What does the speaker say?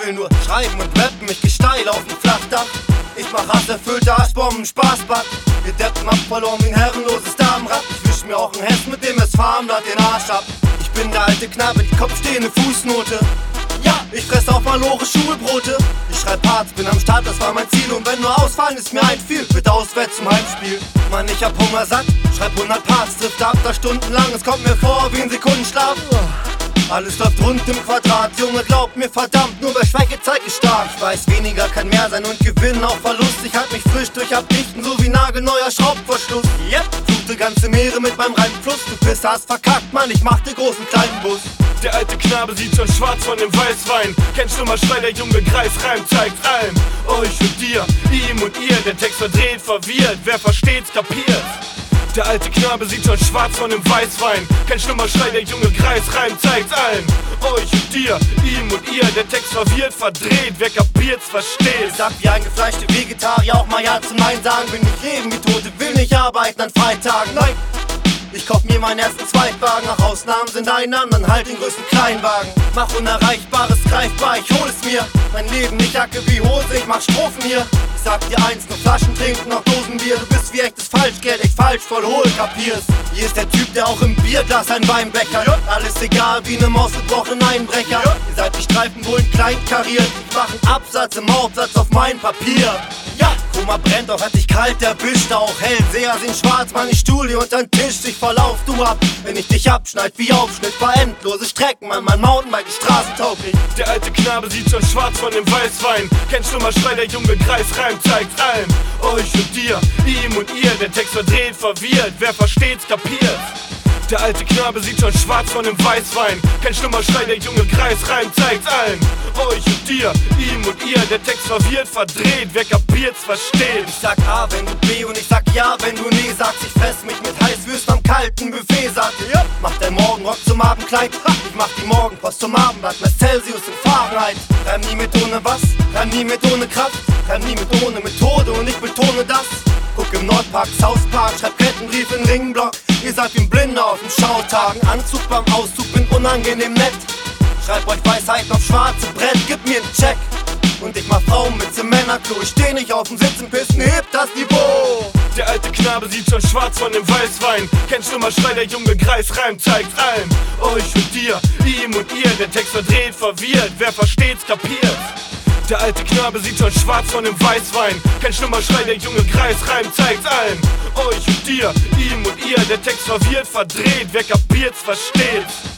will nur schreiben und rappen, ich geh steil auf dem Flachdach. Ich mach hasserfüllte Arschbomben, Spaßbad. Wir Deppen hab verloren wie ein herrenloses Damenrad. Ich wisch mir auch ein Hess, mit dem es Farmland den Arsch ab. Ich bin der alte Knabe, die kopfstehende Fußnote. Ja, ich fress auf Malore Schulbrote. Ich schreib Parts, bin am Start, das war mein Ziel. Und wenn nur ausfallen, ist mir einfiel, bitte auswärts zum Heimspiel. Mann, ich hab Hunger satt, schreib 100 Parts, trifft ab da stundenlang. Es kommt mir vor wie ein Sekundenschlaf. Alles läuft rund im Quadrat, Junge, glaubt mir verdammt, nur wer Schwäche zeigt ist stark. Ich weiß, weniger kann mehr sein und gewinnen auch Verlust. Ich halt mich frisch durch Abdichten, so wie nagelneuer Schraubverschluss. Yep, fluchte ganze Meere mit meinem reinen Fluss. Du Pisser hast verkackt, Mann, ich mach den großen kleinen Bus. Der alte Knabe sieht schon schwarz von dem Weißwein. Kennst du mal Schrei, der junge Greis reimt, zeigt allen. Euch und dir, ihm und ihr, der Text verdreht, verwirrt, wer versteht's, kapiert. Der alte Knabe sieht schon schwarz von dem Weißwein. Kein schlimmer Schrei, der junge Greis reimt, zeigt's allen. Euch und dir, ihm und ihr, der Text verwirrt, verdreht, wer kapiert's, versteht's. Ich sag wie eingefleischte Vegetarier auch mal Ja zum Nein sagen. Will nicht leben wie Tote, will nicht arbeiten an Freitagen. Nein, ich kauf mir meinen ersten Zweitwagen. Nach Ausnahmen sind Einnahmen, dann halt den größten Kleinwagen. Mach Unerreichbares greifbar, ich hol es mir. Mein Leben nicht Jacke wie Hose, ich mach Strophen hier. Ich sag dir eins, nur Flaschen trinken, noch Dosenbier. Du bist wie echtes Falschgeld, echt falsch, voll hohl, kapierst. Hier ist der Typ, der auch im Bierglas ein Weinbecher. Alles egal, wie ne Maus gebrochen Einbrecher. Ihr seid die Streifenbullen kleinkariert. Ich mach einen Absatz im Hauptsatz auf mein Papier. Ja, Koma brennt, doch hat dich kalt erwischt. Auch Hellseher sind schwarz, meine Studie untern Tisch. Ich verlauf du ab, wenn ich dich abschneid wie Aufschnitt. War endlose Strecken, mein Mountainbike ist straßentauglich. Der alte Knabe sieht schon schwarz von dem Weißwein. Kennst du mal Schrei, der junge Greis reimt, zeigt allen. Euch und dir, ihm und ihr, der Text verdreht, verwirrt, wer versteht's, kapiert. Der alte Knabe sieht schon schwarz von dem Weißwein. Kein schlimmer Schrei, der junge Greis reimt, zeigt's allen. Euch und dir, ihm und ihr, der Text verwirrt, verdreht, wer kapiert's, versteht. Ich sag A, wenn du B und ich sag Ja, wenn du nee sagst. Ich fress mich mit Heißwürsten am kalten Buffet, sagt ihr. Ja. Mach dein Morgenrock zum Abendkleid. Ich mach die Morgenpost zum Abendblatt. Mehr Celsius in Fahrenheit. Reim nie mit ohne was, reim nie mit ohne Kraft. Reim nie mit ohne Methode und ich betone das. Guck im Nordpark, Southpark, schreib Kettenbrief in Ringblock. Ihr seid wie ein Blinder auf den Schautagen. Anzug beim Auszug, bin unangenehm nett. Schreib euch Weisheiten auf schwarze Brett, gib mir einen Check. Und ich mach Frauen mit zum Männerklo. Ich steh nicht auf dem Sitzen, pissen, hebt das Niveau. Der alte Knabe sieht schon schwarz von dem Weißwein. Kennst du mal Schrei, der junge Greis reimt, zeigt allen. Euch und dir, ihm und ihr, der Text verdreht, verwirrt, wer versteht's, kapiert. Der alte Knabe sieht schon schwarz von dem Weißwein. Kein schlimmer Schrei, der junge Greis reimt, zeigt's allen. Euch und dir, ihm und ihr, der Text verwirrt, verdreht, wer kapiert's, versteht's.